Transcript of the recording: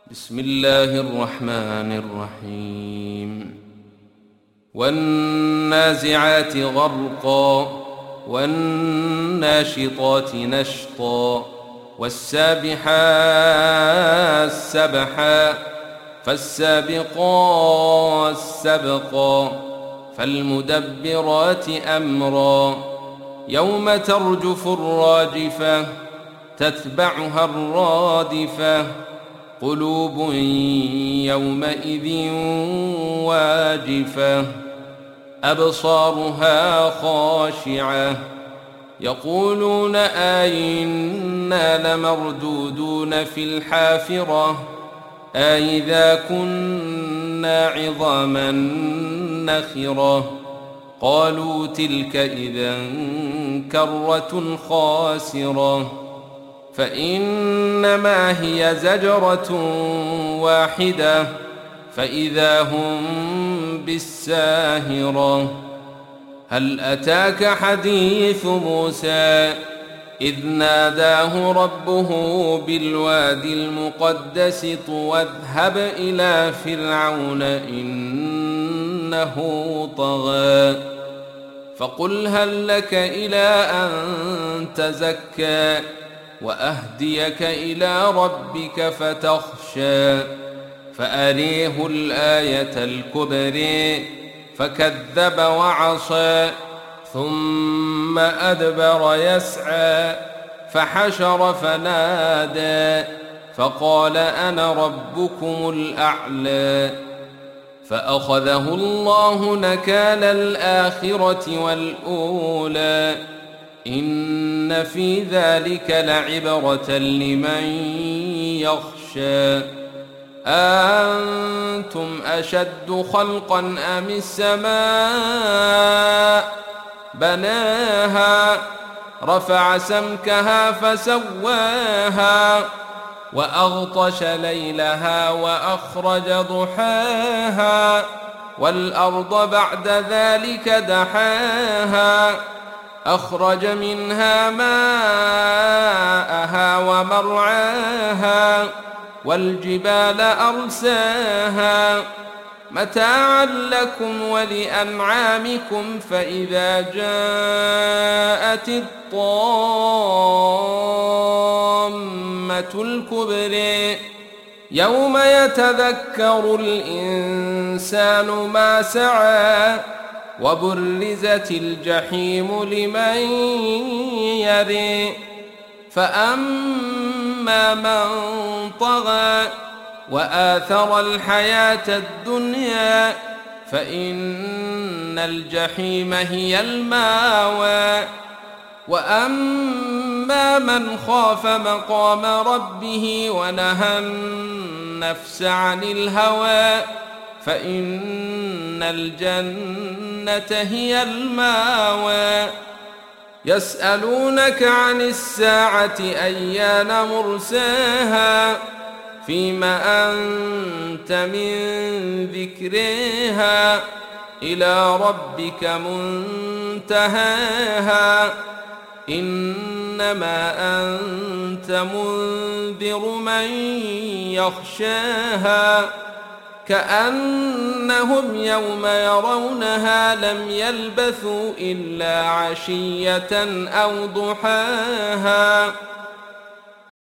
بسم الله الرحمن الرحيم والنازعات غرقا والناشطات نشطا والسابحات سبحا فالسابقات سبقا فالمدبرات أمرا يوم ترجف الراجفة تتبعها الرادفة قلوب يومئذ واجفة أبصارها خاشعة يقولون أئنا لمردودون في الحافرة أئذا كنا عظاما نخرة قالوا تلك إذا كرة خاسرة فإنما هي زجرة واحدة فإذا هم بالساهرة هل أتاك حديث موسى إذ ناداه ربه بالوادي المقدس طوى اذهب إلى فرعون إنه طغى فقل هل لك إلى أن تزكى وأهديك إلى ربك فتخشى فأريه الآية الكبرى فكذب وعصى ثم أدبر يسعى فحشر فنادى فقال أنا ربكم الأعلى فأخذه الله نكال الآخرة والأولى إن في ذلك لعبرة لمن يخشى أنتم أشد خلقا أم السماء بناها رفع سمكها فسواها وأغطش ليلها وأخرج ضحاها والأرض بعد ذلك دحاها أخرج منها ماءها ومرعاها والجبال أرساها متاعا لكم ولأنعامكم فإذا جاءت الطامة الكبرى يوم يتذكر الإنسان ما سعى وبرزت الجحيم لمن يرى فأما من طغى وآثر الحياة الدنيا فإن الجحيم هي الماوى وأما من خاف مقام ربه ونهى النفس عن الهوى فإن الجنة هي الماوى يسألونك عن الساعة أيان مرساها فيما أنت من ذكرها إلى ربك منتهاها إنما أنت منذر من يخشاها كأنهم يوم يرونها لم يلبثوا إلا عشية أو ضحاها